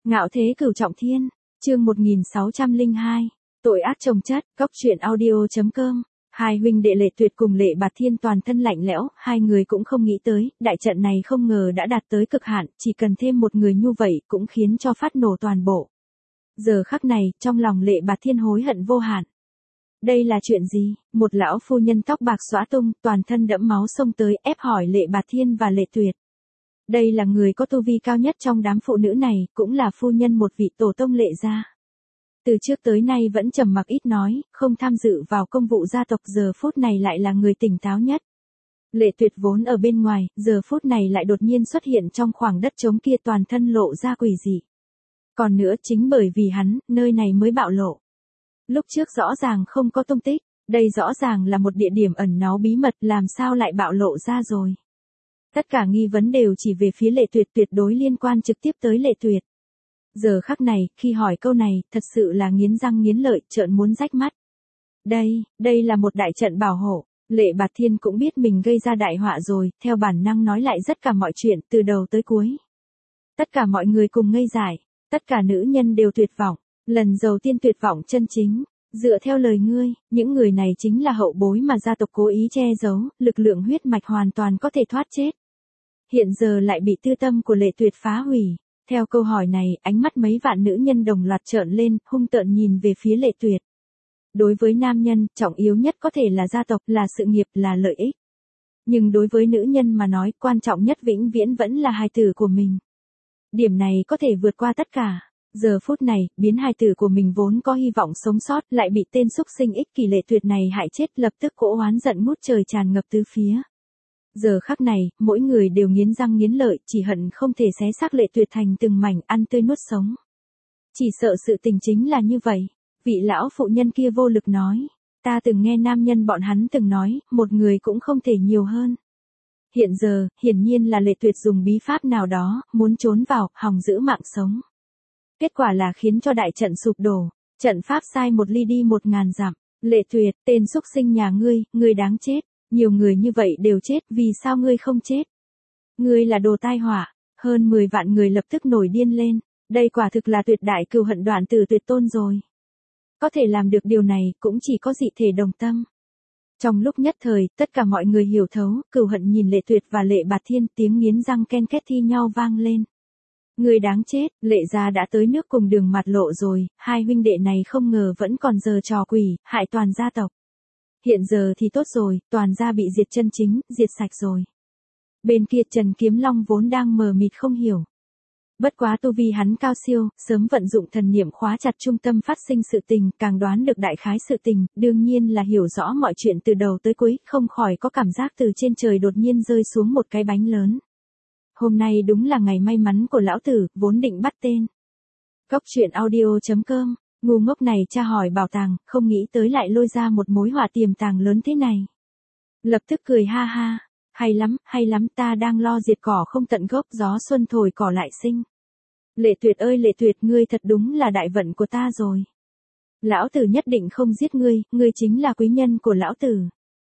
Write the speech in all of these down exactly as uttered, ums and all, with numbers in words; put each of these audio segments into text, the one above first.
Ngạo thế cửu trọng thiên, chương một nghìn sáu trăm lẻ hai, tội ác chồng chất, góc truyện audio.com. Hai huynh đệ Lệ Tuyệt cùng Lệ Bạt Thiên toàn thân lạnh lẽo, hai người cũng không nghĩ tới, đại trận này không ngờ đã đạt tới cực hạn, chỉ cần thêm một người như vậy cũng khiến cho phát nổ toàn bộ. Giờ khắc này, trong lòng Lệ Bạt Thiên hối hận vô hạn. Đây là chuyện gì? Một lão phu nhân tóc bạc xõa tung, toàn thân đẫm máu xông tới ép hỏi Lệ Bạt Thiên và Lệ Tuyệt. Đây là người có tu vi cao nhất trong đám phụ nữ này, cũng là phu nhân một vị tổ tông Lệ gia. Từ trước tới nay vẫn trầm mặc ít nói, không tham dự vào công vụ gia tộc, giờ phút này lại là người tỉnh táo nhất. Lệ Tuyệt vốn ở bên ngoài, giờ phút này lại đột nhiên xuất hiện trong khoảng đất trống kia, toàn thân lộ ra quỷ dị. Còn nữa chính bởi vì hắn, nơi này mới bạo lộ. Lúc trước rõ ràng không có tung tích, đây rõ ràng là một địa điểm ẩn náu bí mật, làm sao lại bạo lộ ra rồi. Tất cả nghi vấn đều chỉ về phía Lệ Tuyệt, tuyệt đối liên quan trực tiếp tới Lệ Tuyệt. Giờ khắc này, khi hỏi câu này, thật sự là nghiến răng nghiến lợi, trợn muốn rách mắt. Đây, đây là một đại trận bảo hộ. Lệ Bạt Thiên cũng biết mình gây ra đại họa rồi, theo bản năng nói lại tất cả mọi chuyện, từ đầu tới cuối. Tất cả mọi người cùng ngây dại, tất cả nữ nhân đều tuyệt vọng, lần đầu tiên tuyệt vọng chân chính. Dựa theo lời ngươi, những người này chính là hậu bối mà gia tộc cố ý che giấu, lực lượng huyết mạch hoàn toàn có thể thoát chết. Hiện giờ lại bị tư tâm của Lệ Tuyệt phá hủy. Theo câu hỏi này, ánh mắt mấy vạn nữ nhân đồng loạt trợn lên, hung tợn nhìn về phía Lệ Tuyệt. Đối với nam nhân, trọng yếu nhất có thể là gia tộc, là sự nghiệp, là lợi ích. Nhưng đối với nữ nhân mà nói, quan trọng nhất vĩnh viễn vẫn là hài tử của mình. Điểm này có thể vượt qua tất cả. Giờ phút này, biến hài tử của mình vốn có hy vọng sống sót, lại bị tên xúc sinh ích kỷ Lệ Tuyệt này hại chết, lập tức cỗ oán giận ngút trời tràn ngập tứ phía. Giờ khắc này, mỗi người đều nghiến răng nghiến lợi, chỉ hận không thể xé xác Lệ Tuyệt thành từng mảnh, ăn tươi nuốt sống. Chỉ sợ sự tình chính là như vậy. Vị lão phụ nhân kia vô lực nói. Ta từng nghe nam nhân bọn hắn từng nói, một người cũng không thể nhiều hơn. Hiện giờ, hiển nhiên là Lệ Tuyệt dùng bí pháp nào đó, muốn trốn vào, hòng giữ mạng sống. Kết quả là khiến cho đại trận sụp đổ. Trận pháp sai một ly đi một ngàn dặm. Lệ Tuyệt, tên xúc sinh nhà ngươi, ngươi đáng chết. Nhiều người như vậy đều chết, vì sao ngươi không chết? Ngươi là đồ tai họa. Hơn mười vạn người lập tức nổi điên lên. Đây quả thực là tuyệt đại cừu hận đoạn từ tuyệt tôn rồi. Có thể làm được điều này, cũng chỉ có dị thể đồng tâm. Trong lúc nhất thời, tất cả mọi người hiểu thấu, cừu hận nhìn Lệ Tuyệt và Lệ Bạt Thiên, tiếng nghiến răng ken két thi nhau vang lên. Người đáng chết, Lệ gia đã tới nước cùng đường mặt lộ rồi, hai huynh đệ này không ngờ vẫn còn giở trò quỷ, hại toàn gia tộc. Hiện giờ thì tốt rồi, toàn gia bị diệt chân chính, diệt sạch rồi. Bên kia Trần Kiếm Long vốn đang mờ mịt không hiểu. Bất quá tu vi hắn cao siêu, sớm vận dụng thần niệm khóa chặt trung tâm phát sinh sự tình, càng đoán được đại khái sự tình, đương nhiên là hiểu rõ mọi chuyện từ đầu tới cuối, không khỏi có cảm giác từ trên trời đột nhiên rơi xuống một cái bánh lớn. Hôm nay đúng là ngày may mắn của lão tử, vốn định bắt tên. Góc truyện audio.com, ngu ngốc này tra hỏi bảo tàng, không nghĩ tới lại lôi ra một mối họa tiềm tàng lớn thế này. Lập tức cười ha ha, hay lắm, hay lắm, ta đang lo diệt cỏ không tận gốc, gió xuân thổi cỏ lại sinh. Lệ Tuyệt ơi Lệ Tuyệt, ngươi thật đúng là đại vận của ta rồi. Lão tử nhất định không giết ngươi, ngươi chính là quý nhân của lão tử.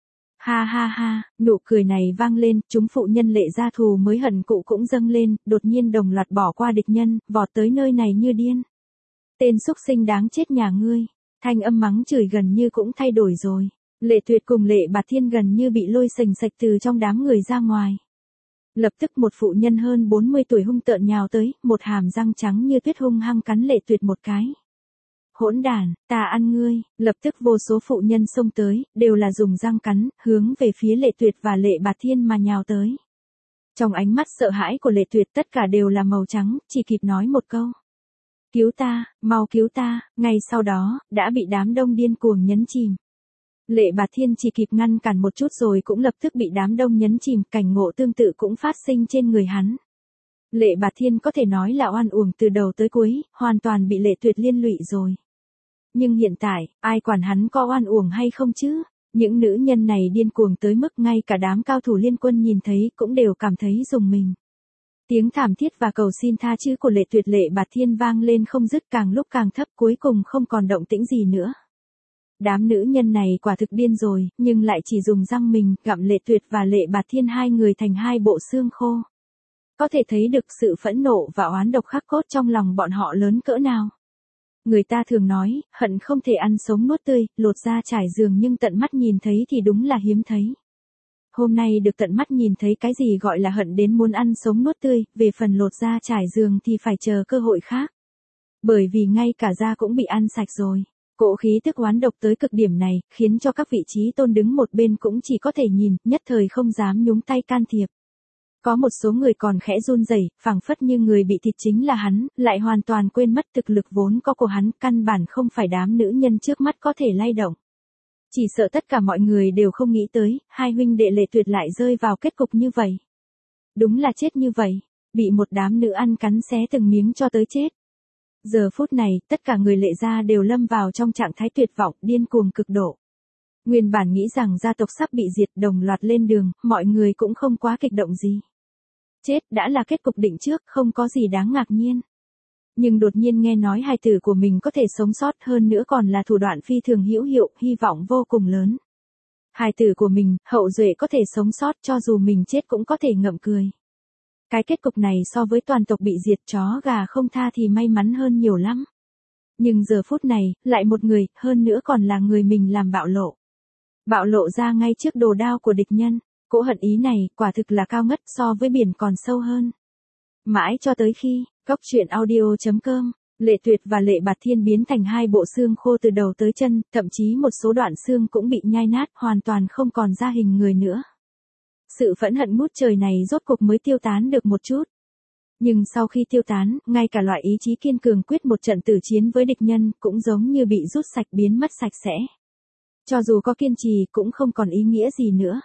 Ha ha ha, nụ cười này vang lên, chúng phụ nhân Lệ gia thù mới hận cụ cũng dâng lên, đột nhiên đồng loạt bỏ qua địch nhân, vọt tới nơi này như điên. Tên xúc sinh đáng chết nhà ngươi, thanh âm mắng chửi gần như cũng thay đổi rồi. Lệ Tuyệt cùng Lệ Bạt Thiên gần như bị lôi sành sạch từ trong đám người ra ngoài. Lập tức một phụ nhân hơn bốn mươi tuổi hung tợn nhào tới, một hàm răng trắng như tuyết hung hăng cắn Lệ Tuyệt một cái. Hỗn đản, ta ăn ngươi, lập tức vô số phụ nhân xông tới, đều là dùng răng cắn, hướng về phía Lệ Tuyệt và Lệ Bạt Thiên mà nhào tới. Trong ánh mắt sợ hãi của Lệ Tuyệt tất cả đều là màu trắng, chỉ kịp nói một câu. Cứu ta, mau cứu ta, ngay sau đó, đã bị đám đông điên cuồng nhấn chìm. Lệ Bạt Thiên chỉ kịp ngăn cản một chút rồi cũng lập tức bị đám đông nhấn chìm, cảnh ngộ tương tự cũng phát sinh trên người hắn. Lệ Bạt Thiên có thể nói là oan uổng từ đầu tới cuối, hoàn toàn bị Lệ Tuyệt liên lụy rồi. Nhưng hiện tại, ai quản hắn có oan uổng hay không chứ? Những nữ nhân này điên cuồng tới mức ngay cả đám cao thủ liên quân nhìn thấy cũng đều cảm thấy rùng mình. Tiếng thảm thiết và cầu xin tha thứ của Lệ Tuyệt Lệ Bạt Thiên vang lên không dứt, càng lúc càng thấp, cuối cùng không còn động tĩnh gì nữa. Đám nữ nhân này quả thực điên rồi, nhưng lại chỉ dùng răng mình, gặm Lệ Tuyệt và Lệ Bạt Thiên hai người thành hai bộ xương khô. Có thể thấy được sự phẫn nộ và oán độc khắc cốt trong lòng bọn họ lớn cỡ nào. Người ta thường nói, hận không thể ăn sống nuốt tươi, lột da trải giường nhưng tận mắt nhìn thấy thì đúng là hiếm thấy. Hôm nay được tận mắt nhìn thấy cái gì gọi là hận đến muốn ăn sống nuốt tươi, về phần lột da trải giường thì phải chờ cơ hội khác. Bởi vì ngay cả da cũng bị ăn sạch rồi. Cỗ khí tức oán độc tới cực điểm này, khiến cho các vị trí tôn đứng một bên cũng chỉ có thể nhìn, nhất thời không dám nhúng tay can thiệp. Có một số người còn khẽ run rẩy, phảng phất như người bị thịt chính là hắn, lại hoàn toàn quên mất thực lực vốn có của hắn, căn bản không phải đám nữ nhân trước mắt có thể lay động. Chỉ sợ tất cả mọi người đều không nghĩ tới, hai huynh đệ Lệ Tuyệt lại rơi vào kết cục như vậy. Đúng là chết như vậy, bị một đám nữ ăn cắn xé từng miếng cho tới chết. Giờ phút này, tất cả người Lệ gia đều lâm vào trong trạng thái tuyệt vọng, điên cuồng cực độ. Nguyên bản nghĩ rằng gia tộc sắp bị diệt, đồng loạt lên đường, mọi người cũng không quá kích động gì. Chết đã là kết cục định trước, không có gì đáng ngạc nhiên. Nhưng đột nhiên nghe nói hài tử của mình có thể sống sót, hơn nữa còn là thủ đoạn phi thường hữu hiệu, hy vọng vô cùng lớn. Hài tử của mình, hậu duệ có thể sống sót, cho dù mình chết cũng có thể ngậm cười. Cái kết cục này so với toàn tộc bị diệt chó gà không tha thì may mắn hơn nhiều lắm. Nhưng giờ phút này, lại một người, hơn nữa còn là người mình làm bạo lộ. Bạo lộ ra ngay trước đồ đao của địch nhân. Cỗ hận ý này, quả thực là cao ngất, so với biển còn sâu hơn. Mãi cho tới khi, Cốc truyện audio chấm com, Lệ Tuyệt và Lệ Bạt Thiên biến thành hai bộ xương khô từ đầu tới chân, thậm chí một số đoạn xương cũng bị nhai nát, hoàn toàn không còn ra hình người nữa. Sự phẫn hận ngút trời này rốt cục mới tiêu tán được một chút. Nhưng sau khi tiêu tán, ngay cả loại ý chí kiên cường quyết một trận tử chiến với địch nhân, cũng giống như bị rút sạch biến mất sạch sẽ. Cho dù có kiên trì, cũng không còn ý nghĩa gì nữa.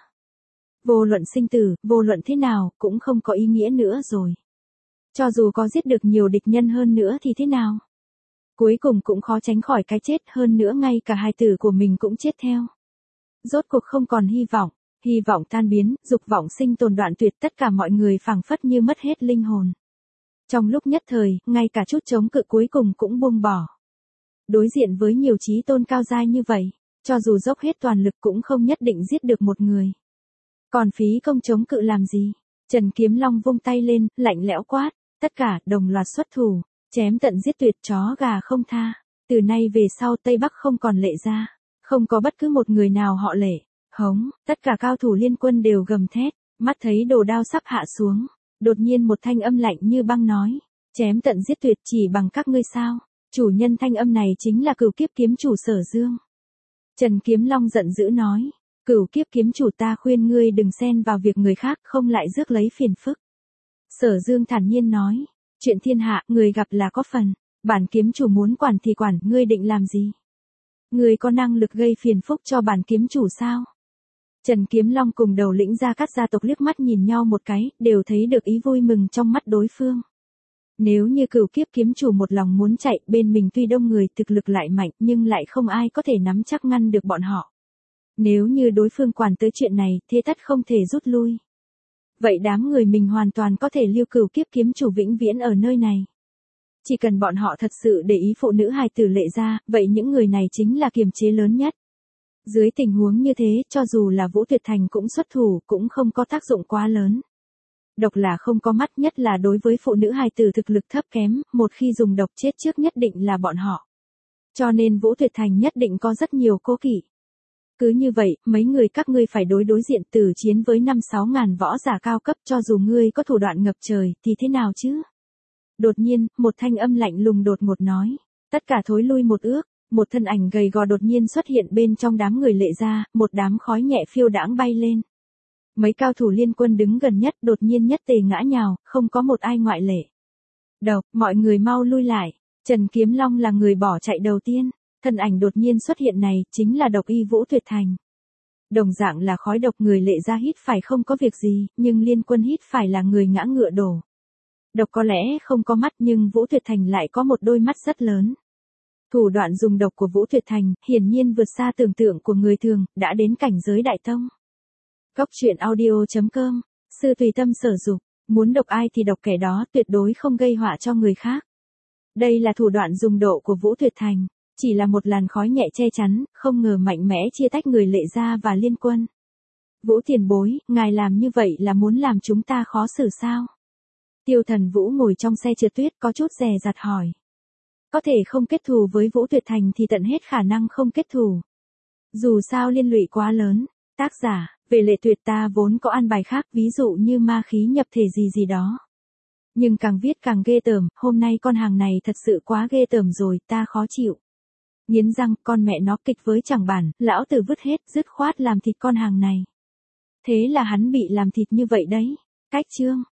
Vô luận sinh tử, vô luận thế nào, cũng không có ý nghĩa nữa rồi. Cho dù có giết được nhiều địch nhân hơn nữa thì thế nào? Cuối cùng cũng khó tránh khỏi cái chết, hơn nữa ngay cả hài tử của mình cũng chết theo. Rốt cuộc không còn hy vọng, hy vọng tan biến, dục vọng sinh tồn đoạn tuyệt, tất cả mọi người phảng phất như mất hết linh hồn. Trong lúc nhất thời, ngay cả chút chống cự cuối cùng cũng buông bỏ. Đối diện với nhiều chí tôn cao giai như vậy, cho dù dốc hết toàn lực cũng không nhất định giết được một người. Còn phí công chống cự làm gì? Trần Kiếm Long vung tay lên, lạnh lẽo quát, tất cả đồng loạt xuất thủ, chém tận giết tuyệt, chó gà không tha. Từ nay về sau Tây Bắc không còn Lệ gia, không có bất cứ một người nào họ Lệ. Hống, tất cả cao thủ liên quân đều gầm thét, mắt thấy đồ đao sắp hạ xuống, đột nhiên một thanh âm lạnh như băng nói, chém tận giết tuyệt chỉ bằng các ngươi sao? Chủ nhân thanh âm này chính là Cửu Kiếp kiếm chủ Sở Dương. Trần Kiếm Long giận dữ nói, Cửu Kiếp kiếm chủ, ta khuyên ngươi đừng xen vào việc người khác, không lại rước lấy phiền phức. Sở Dương thản nhiên nói, chuyện thiên hạ, người gặp là có phần, bản kiếm chủ muốn quản thì quản, ngươi định làm gì? Ngươi có năng lực gây phiền phức cho bản kiếm chủ sao? Trần Kiếm Long cùng đầu lĩnh Gia Cát gia tộc liếc mắt nhìn nhau một cái, đều thấy được ý vui mừng trong mắt đối phương. Nếu như Cửu Kiếp kiếm chủ một lòng muốn chạy, bên mình tuy đông người, thực lực lại mạnh, nhưng lại không ai có thể nắm chắc ngăn được bọn họ. Nếu như đối phương quản tới chuyện này, thế tất không thể rút lui. Vậy đám người mình hoàn toàn có thể lưu Cửu Kiếp kiếm chủ vĩnh viễn ở nơi này. Chỉ cần bọn họ thật sự để ý phụ nữ hài tử Lệ gia, vậy những người này chính là kiềm chế lớn nhất. Dưới tình huống như thế, cho dù là Vũ Tuyệt Thành cũng xuất thủ, cũng không có tác dụng quá lớn. Độc là không có mắt, nhất là đối với phụ nữ hài tử thực lực thấp kém, một khi dùng độc chết trước nhất định là bọn họ. Cho nên Vũ Tuyệt Thành nhất định có rất nhiều cố kỵ. Cứ như vậy, mấy người các ngươi phải đối đối diện tử chiến với năm sáu ngàn võ giả cao cấp, cho dù ngươi có thủ đoạn ngập trời, thì thế nào chứ? Đột nhiên, một thanh âm lạnh lùng đột ngột nói, tất cả thối lui một ước. Một thân ảnh gầy gò đột nhiên xuất hiện bên trong đám người Lệ gia, một đám khói nhẹ phiêu đãng bay lên. Mấy cao thủ liên quân đứng gần nhất đột nhiên nhất tề ngã nhào, không có một ai ngoại lệ. Độc, mọi người mau lui lại. Trần Kiếm Long là người bỏ chạy đầu tiên. Thân ảnh đột nhiên xuất hiện này, chính là độc y Vũ Tuyệt Thành. Đồng dạng là khói độc, người Lệ gia hít phải không có việc gì, nhưng liên quân hít phải là người ngã ngựa đổ. Độc có lẽ không có mắt, nhưng Vũ Tuyệt Thành lại có một đôi mắt rất lớn. Thủ đoạn dùng độc của Vũ Tuyệt Thành, hiển nhiên vượt xa tưởng tượng của người thường, đã đến cảnh giới đại tông. Cốc truyện audio chấm com, sư tùy tâm sở dục, muốn độc ai thì độc kẻ đó, tuyệt đối không gây họa cho người khác. Đây là thủ đoạn dùng độ của Vũ Tuyệt Thành, chỉ là một làn khói nhẹ che chắn, không ngờ mạnh mẽ chia tách người Lệ gia và liên quân. Vũ tiền bối, ngài làm như vậy là muốn làm chúng ta khó xử sao? Tiêu Thần Vũ ngồi trong xe trượt tuyết có chút dè dặt hỏi. Có thể không kết thù với Vũ Tuyệt Thành thì tận hết khả năng không kết thù. Dù sao liên lụy quá lớn. Tác giả, về Lệ Tuyệt ta vốn có an bài khác ví dụ như ma khí nhập thể gì gì đó. Nhưng càng viết càng ghê tởm, hôm nay con hàng này thật sự quá ghê tởm rồi, ta khó chịu. Nghiến răng, con mẹ nó kịch với chẳng bản, lão tử vứt hết, dứt khoát làm thịt con hàng này. Thế là hắn bị làm thịt như vậy đấy. Cách chương.